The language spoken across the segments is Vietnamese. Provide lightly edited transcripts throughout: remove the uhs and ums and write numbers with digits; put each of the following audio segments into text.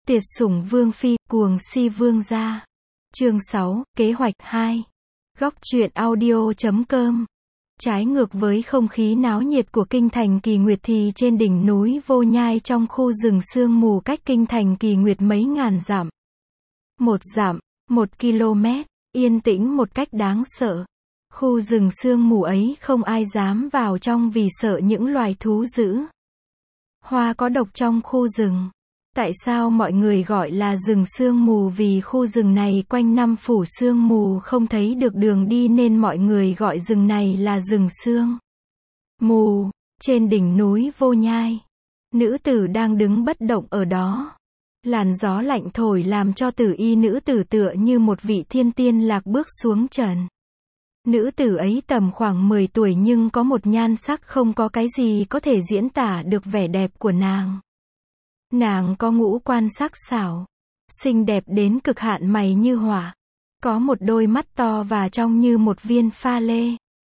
Tuyệt sủng vương phi, cuồng si vương gia. Chương 6, kế hoạch 2. Góc truyện audio.com. Trái ngược với không khí náo nhiệt của kinh thành Kỳ Nguyệt thì trên đỉnh núi Vô Nhai trong khu rừng sương mù cách kinh thành Kỳ Nguyệt mấy ngàn dặm. 1 km, yên tĩnh một cách đáng sợ. Khu rừng sương mù ấy không ai dám vào trong vì sợ những loài thú dữ. Hoa có độc trong khu rừng. Tại sao mọi người gọi là rừng sương mù? Vì khu rừng này quanh năm phủ sương mù, không thấy được đường đi nên mọi người gọi rừng này là rừng sương mù. Trên đỉnh núi Vô Nhai, nữ tử đang đứng bất động ở đó. Làn gió lạnh thổi làm cho tử y nữ tử tựa như một vị thiên tiên lạc bước xuống trần. Nữ tử ấy tầm khoảng 10 tuổi nhưng có một nhan sắc không có cái gì có thể diễn tả được vẻ đẹp của nàng. Nàng có ngũ quan sắc sảo, xinh đẹp đến cực hạn, mày như hỏa, có một đôi mắt to và trong như một viên pha lê.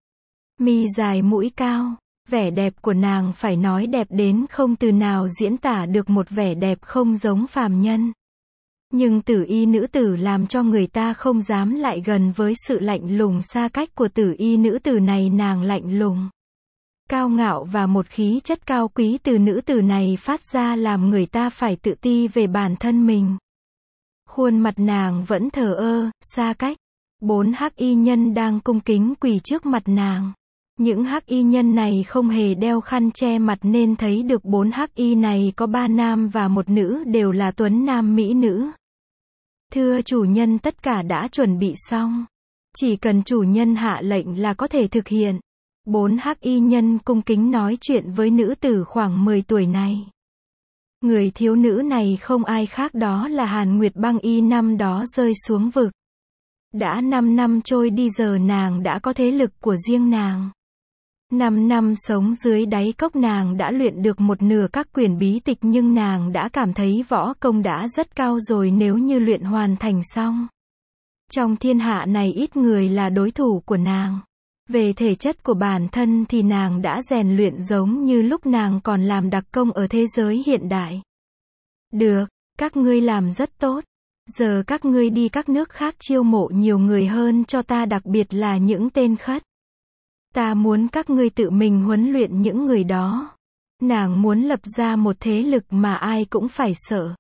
Mi dài mũi cao, vẻ đẹp của nàng phải nói đẹp đến không từ nào diễn tả được, một vẻ đẹp không giống phàm nhân. Nhưng tử y nữ tử làm cho người ta không dám lại gần. Với sự lạnh lùng xa cách của tử y nữ tử này, nàng lạnh lùng, cao ngạo và một khí chất cao quý từ nữ tử này phát ra làm người ta phải tự ti về bản thân mình. Khuôn mặt nàng vẫn thờ ơ, xa cách. 4 hắc y nhân đang cung kính quỳ trước mặt nàng. Những hắc y nhân này không hề đeo khăn che mặt nên thấy được 4 hắc y này có 3 nam và 1 nữ, đều là tuấn nam mỹ nữ. Thưa chủ nhân, tất cả đã chuẩn bị xong. Chỉ cần chủ nhân hạ lệnh là có thể thực hiện. 4 hắc y nhân cung kính nói chuyện với nữ tử khoảng 10 tuổi này. Người thiếu nữ này không ai khác đó là Hàn Nguyệt Băng Y, năm đó rơi xuống vực. Đã 5 năm trôi đi, giờ nàng đã có thế lực của riêng nàng. 5 năm sống dưới đáy cốc, nàng đã luyện được một nửa các quyển bí tịch, nhưng nàng đã cảm thấy võ công đã rất cao rồi. Nếu như luyện hoàn thành xong, trong thiên hạ này ít người là đối thủ của nàng. Về thể chất của bản thân thì nàng đã rèn luyện giống như lúc nàng còn làm đặc công ở thế giới hiện đại. Được, các ngươi làm rất tốt. Giờ các ngươi đi các nước khác chiêu mộ nhiều người hơn cho ta, đặc biệt là những tên khất. Ta muốn các ngươi tự mình huấn luyện những người đó. Nàng muốn lập ra một thế lực mà ai cũng phải sợ.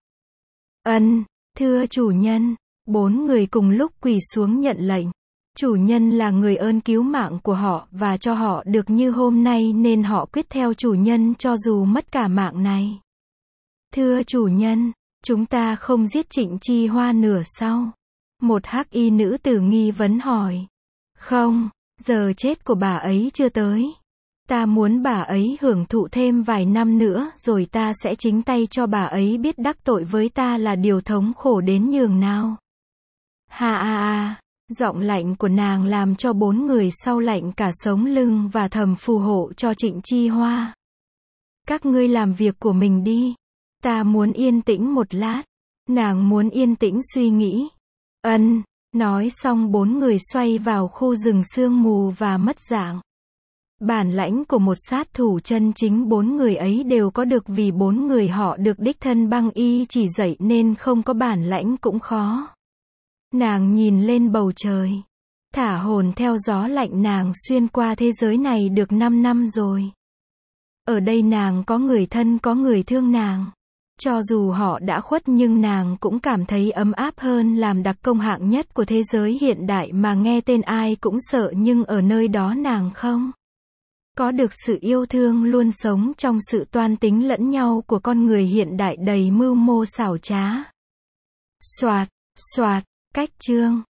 Ân, thưa chủ nhân. 4 người cùng lúc quỳ xuống nhận lệnh. Chủ nhân là người ơn cứu mạng của họ và cho họ được như hôm nay nên họ quyết theo chủ nhân cho dù mất cả mạng này. Thưa chủ nhân, chúng ta không giết Trịnh Chi Hoa nửa sau? Một hắc y nữ tử nghi vấn hỏi. Không, giờ chết của bà ấy chưa tới. Ta muốn bà ấy hưởng thụ thêm vài năm nữa rồi ta sẽ chính tay cho bà ấy biết đắc tội với ta là điều thống khổ đến nhường nào. Ha. Giọng lạnh của nàng làm cho 4 người sau lạnh cả sống lưng và thầm phù hộ cho Trịnh Chi Hoa. Các ngươi làm việc của mình đi. Ta muốn yên tĩnh một lát. Nàng muốn yên tĩnh suy nghĩ. Ân. Nói xong 4 người xoay vào khu rừng sương mù và mất dạng. Bản lãnh của một sát thủ chân chính 4 người ấy đều có được, vì 4 người họ được đích thân Băng Y chỉ dạy nên không có bản lãnh cũng khó. Nàng nhìn lên bầu trời, thả hồn theo gió lạnh. Nàng xuyên qua thế giới này được 5 năm rồi. Ở đây nàng có người thân, có người thương nàng. Cho dù họ đã khuất nhưng nàng cũng cảm thấy ấm áp hơn. Làm đặc công hạng nhất của thế giới hiện đại mà nghe tên ai cũng sợ, nhưng ở nơi đó nàng không có được sự yêu thương, luôn sống trong sự toan tính lẫn nhau của con người hiện đại đầy mưu mô xảo trá. Soạt, cách chương.